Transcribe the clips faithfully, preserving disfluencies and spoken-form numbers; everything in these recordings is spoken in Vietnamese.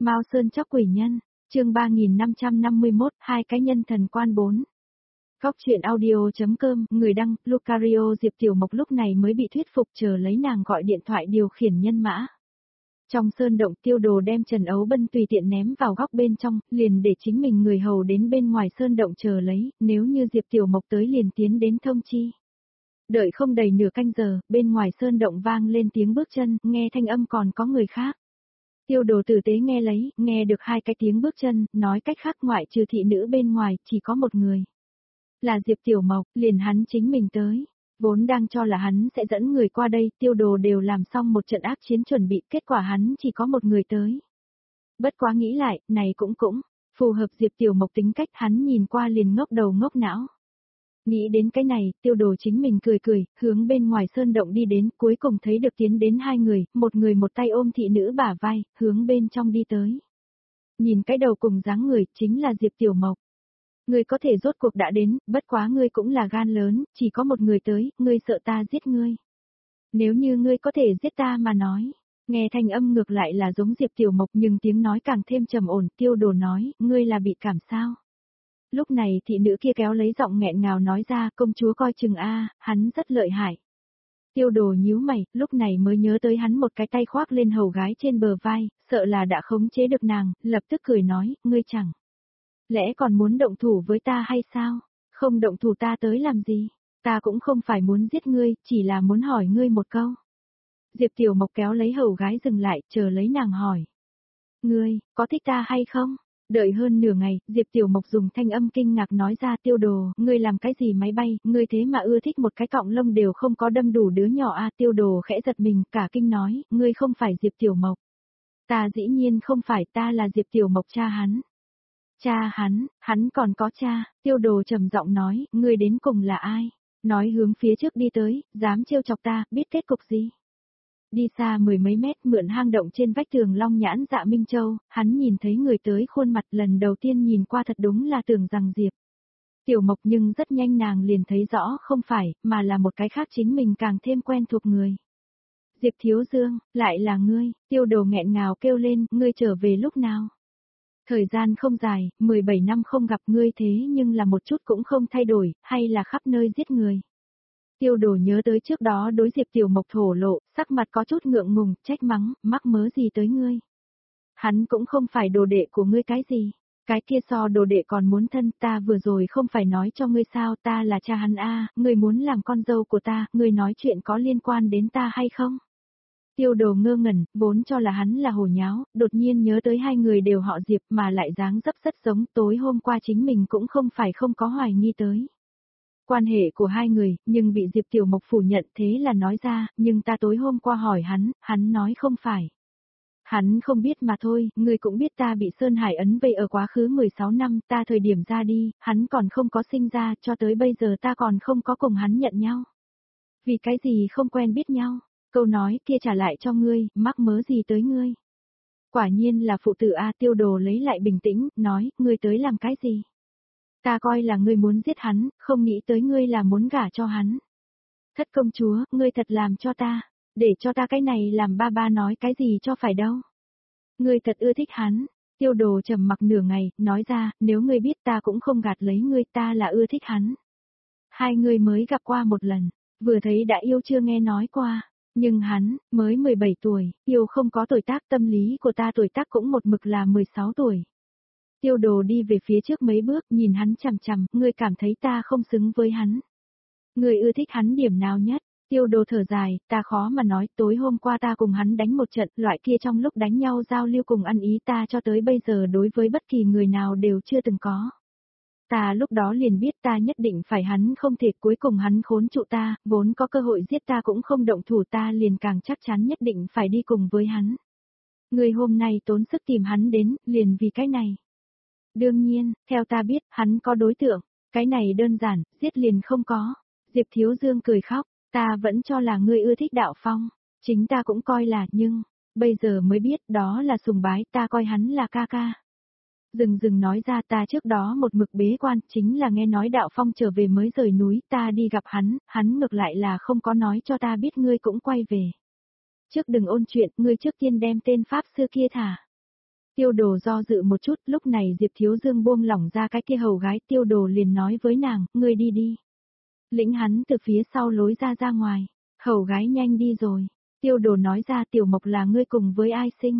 Mao Sơn Chóc Quỷ Nhân, chương ba nghìn năm trăm năm mươi mốt, hai cái nhân thần quan bốn. Góc truyện audio.com, người đăng, Lucario. Diệp Tiểu Mộc lúc này mới bị thuyết phục chờ lấy nàng gọi điện thoại điều khiển nhân mã. Trong sơn động Tiêu Đồ đem Trần Ấu Bân tùy tiện ném vào góc bên trong, liền để chính mình người hầu đến bên ngoài sơn động chờ lấy, nếu như Diệp Tiểu Mộc tới liền tiến đến thông chi. Đợi không đầy nửa canh giờ, bên ngoài sơn động vang lên tiếng bước chân, nghe thanh âm còn có người khác. Tiêu Đồ tử tế nghe lấy, nghe được hai cái tiếng bước chân, nói cách khác ngoại trừ thị nữ bên ngoài, chỉ có một người. Là Diệp Tiểu Mộc, liền hắn chính mình tới. Vốn đang cho là hắn sẽ dẫn người qua đây, Tiêu Đồ đều làm xong một trận ác chiến chuẩn bị, kết quả hắn chỉ có một người tới. Bất quá nghĩ lại, này cũng cũng, phù hợp Diệp Tiểu Mộc tính cách, hắn nhìn qua liền ngốc đầu ngốc não. Nghĩ đến cái này, Tiêu Đồ chính mình cười cười, hướng bên ngoài sơn động đi đến, cuối cùng thấy được tiến đến hai người, một người một tay ôm thị nữ bả vai, hướng bên trong đi tới. Nhìn cái đầu cùng dáng người, chính là Diệp Tiểu Mộc. Ngươi có thể rốt cuộc đã đến, bất quá ngươi cũng là gan lớn, chỉ có một người tới, ngươi sợ ta giết ngươi. Nếu như ngươi có thể giết ta mà nói, nghe thanh âm ngược lại là giống Diệp Tiểu Mộc nhưng tiếng nói càng thêm trầm ổn, Tiêu Đồ nói, ngươi là bị cảm sao? Lúc này thị nữ kia kéo lấy giọng nghẹn ngào nói ra, công chúa coi chừng a, hắn rất lợi hại. Tiêu Đồ nhíu mày, lúc này mới nhớ tới hắn một cái tay khoác lên hầu gái trên bờ vai, sợ là đã khống chế được nàng, lập tức cười nói, ngươi chẳng lẽ còn muốn động thủ với ta hay sao? Không động thủ ta tới làm gì? Ta cũng không phải muốn giết ngươi, chỉ là muốn hỏi ngươi một câu. Diệp Tiểu Mộc kéo lấy hầu gái dừng lại, chờ lấy nàng hỏi. Ngươi, có thích ta hay không? Đợi hơn nửa ngày, Diệp Tiểu Mộc dùng thanh âm kinh ngạc nói ra, Tiêu Đồ, ngươi làm cái gì máy bay, ngươi thế mà ưa thích một cái cọng lông đều không có đâm đủ đứa nhỏ a. Tiêu Đồ khẽ giật mình, cả kinh nói, ngươi không phải Diệp Tiểu Mộc. Ta dĩ nhiên không phải, ta là Diệp Tiểu Mộc cha hắn. Cha hắn, hắn còn có cha, Tiêu Đồ trầm giọng nói, ngươi đến cùng là ai? Nói hướng phía trước đi tới, dám trêu chọc ta, biết kết cục gì? Đi xa mười mấy mét mượn hang động trên vách tường Long Nhãn Dạ Minh Châu, hắn nhìn thấy người tới khuôn mặt lần đầu tiên nhìn qua thật đúng là tưởng rằng Diệp Tiểu Mộc, nhưng rất nhanh nàng liền thấy rõ không phải, mà là một cái khác chính mình càng thêm quen thuộc người. Diệp Thiếu Dương, lại là ngươi, Tiêu Đồ nghẹn ngào kêu lên, ngươi trở về lúc nào? Thời gian không dài, mười bảy năm không gặp ngươi thế nhưng là một chút cũng không thay đổi, hay là khắp nơi giết người. Tiêu Đồ nhớ tới trước đó đối Diệp Tiểu Mộc thổ lộ, sắc mặt có chút ngượng ngùng, trách mắng, mắc mớ gì tới ngươi. Hắn cũng không phải đồ đệ của ngươi cái gì, cái kia so đồ đệ còn muốn thân, ta vừa rồi không phải nói cho ngươi sao, ta là cha hắn a, ngươi muốn làm con dâu của ta, ngươi nói chuyện có liên quan đến ta hay không? Tiêu Đồ ngơ ngẩn, vốn cho là hắn là hồ nháo, đột nhiên nhớ tới hai người đều họ Diệp mà lại dáng dấp rất giống, tối hôm qua chính mình cũng không phải không có hoài nghi tới quan hệ của hai người, nhưng bị Diệp Tiểu Mộc phủ nhận, thế là nói ra, nhưng ta tối hôm qua hỏi hắn, hắn nói không phải. Hắn không biết mà thôi, ngươi cũng biết ta bị Sơn Hải ấn vây ở quá khứ mười sáu năm, ta thời điểm ra đi, hắn còn không có sinh ra, cho tới bây giờ ta còn không có cùng hắn nhận nhau. Vì cái gì không quen biết nhau? Câu nói kia trả lại cho ngươi, mắc mớ gì tới ngươi? Quả nhiên là phụ tử a. Tiêu Đồ lấy lại bình tĩnh, nói, ngươi tới làm cái gì? Ta coi là ngươi muốn giết hắn, không nghĩ tới ngươi là muốn gả cho hắn. Thất công chúa, ngươi thật làm cho ta, để cho ta cái này làm ba ba nói cái gì cho phải đâu. Ngươi thật ưa thích hắn. Tiêu Đồ trầm mặc nửa ngày, nói ra, nếu ngươi biết ta cũng không gạt lấy ngươi, ta là ưa thích hắn. Hai người mới gặp qua một lần, vừa thấy đã yêu chưa nghe nói qua. Nhưng hắn, mới mười bảy tuổi, yêu không có tuổi tác, tâm lý của ta tuổi tác cũng một mực là mười sáu tuổi. Tiêu Đồ đi về phía trước mấy bước, nhìn hắn chằm chằm, ngươi cảm thấy ta không xứng với hắn. Ngươi ưa thích hắn điểm nào nhất? Tiêu Đồ thở dài, ta khó mà nói, tối hôm qua ta cùng hắn đánh một trận, loại kia trong lúc đánh nhau giao lưu cùng ăn ý ta cho tới bây giờ đối với bất kỳ người nào đều chưa từng có. Ta lúc đó liền biết ta nhất định phải hắn không thể, cuối cùng hắn khốn trụ ta, vốn có cơ hội giết ta cũng không động thủ, ta liền càng chắc chắn nhất định phải đi cùng với hắn. Người hôm nay tốn sức tìm hắn đến, liền vì cái này. Đương nhiên, theo ta biết, hắn có đối tượng, cái này đơn giản, giết liền không có. Diệp Thiếu Dương cười khóc, ta vẫn cho là ngươi ưa thích Đạo Phong, chính ta cũng coi là, nhưng, bây giờ mới biết đó là sùng bái, ta coi hắn là ca ca. Dừng dừng nói ra, ta trước đó một mực bế quan, chính là nghe nói Đạo Phong trở về mới rời núi, ta đi gặp hắn, hắn ngược lại là không có nói cho ta biết ngươi cũng quay về. Trước đừng ôn chuyện, ngươi trước tiên đem tên Pháp sư kia thả. Tiêu Đồ do dự một chút, lúc này Diệp Thiếu Dương buông lỏng ra cái kia hầu gái, Tiêu Đồ liền nói với nàng, ngươi đi đi. Lĩnh hắn từ phía sau lối ra ra ngoài, hầu gái nhanh đi rồi. Tiêu Đồ nói ra Tiểu Mộc là ngươi cùng với ai sinh?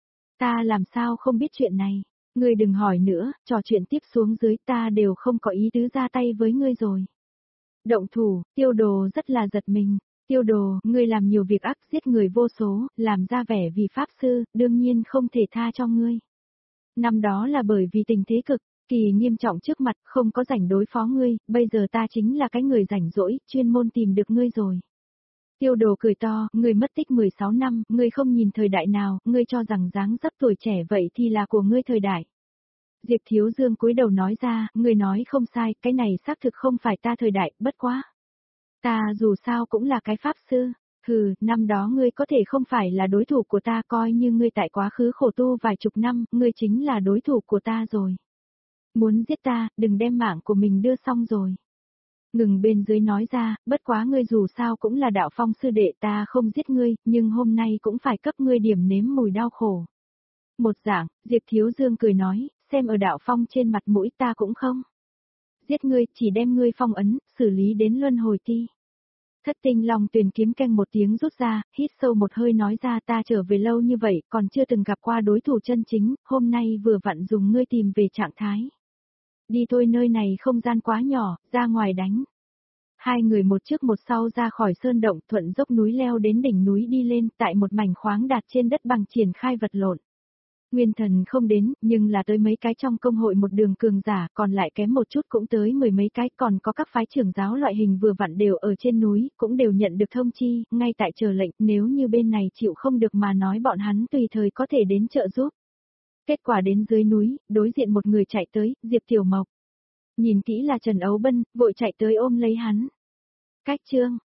Ta làm sao không biết chuyện này, ngươi đừng hỏi nữa, trò chuyện tiếp xuống dưới ta đều không có ý tứ ra tay với ngươi rồi. Động thủ, Tiêu Đồ rất là giật mình. Tiêu Đồ, ngươi làm nhiều việc ác, giết người vô số, làm ra vẻ vì pháp sư, đương nhiên không thể tha cho ngươi. Năm đó là bởi vì tình thế cực kỳ nghiêm trọng trước mặt, không có rảnh đối phó ngươi, bây giờ ta chính là cái người rảnh rỗi, chuyên môn tìm được ngươi rồi. Tiêu Đồ cười to, ngươi mất tích mười sáu năm, ngươi không nhìn thời đại nào, ngươi cho rằng dáng dấp tuổi trẻ vậy thì là của ngươi thời đại. Diệp Thiếu Dương cúi đầu nói ra, ngươi nói không sai, cái này xác thực không phải ta thời đại, bất quá. Ta dù sao cũng là cái pháp sư, hừ, năm đó ngươi có thể không phải là đối thủ của ta, coi như ngươi tại quá khứ khổ tu vài chục năm, ngươi chính là đối thủ của ta rồi. Muốn giết ta, đừng đem mạng của mình đưa xong rồi. Ngừng bên dưới nói ra, bất quá ngươi dù sao cũng là đạo phong sư đệ, ta không giết ngươi, nhưng hôm nay cũng phải cấp ngươi điểm nếm mùi đau khổ. Một dạng, Diệp Thiếu Dương cười nói, xem ở đạo phong trên mặt mũi ta cũng không. Giết ngươi, chỉ đem ngươi phong ấn, xử lý đến luân hồi ti. Thất Tinh Long Tuyền kiếm canh một tiếng rút ra, hít sâu một hơi nói ra, ta trở về lâu như vậy, còn chưa từng gặp qua đối thủ chân chính, hôm nay vừa vặn dùng ngươi tìm về trạng thái. Đi thôi, nơi này không gian quá nhỏ, ra ngoài đánh. Hai người một trước một sau ra khỏi sơn động, thuận dốc núi leo đến đỉnh núi đi lên, tại một mảnh khoáng đạt trên đất bằng triển khai vật lộn. Nguyên Thần không đến, nhưng là tới mấy cái trong công hội một đường cường giả, còn lại kém một chút cũng tới mười mấy cái, còn có các phái trưởng giáo loại hình vừa vặn đều ở trên núi, cũng đều nhận được thông chi, ngay tại chờ lệnh, nếu như bên này chịu không được mà nói bọn hắn tùy thời có thể đến trợ giúp. Kết quả đến dưới núi, đối diện một người chạy tới, Diệp Tiểu Mộc. Nhìn kỹ là Trần Ấu Bân, vội chạy tới ôm lấy hắn. Cách chương,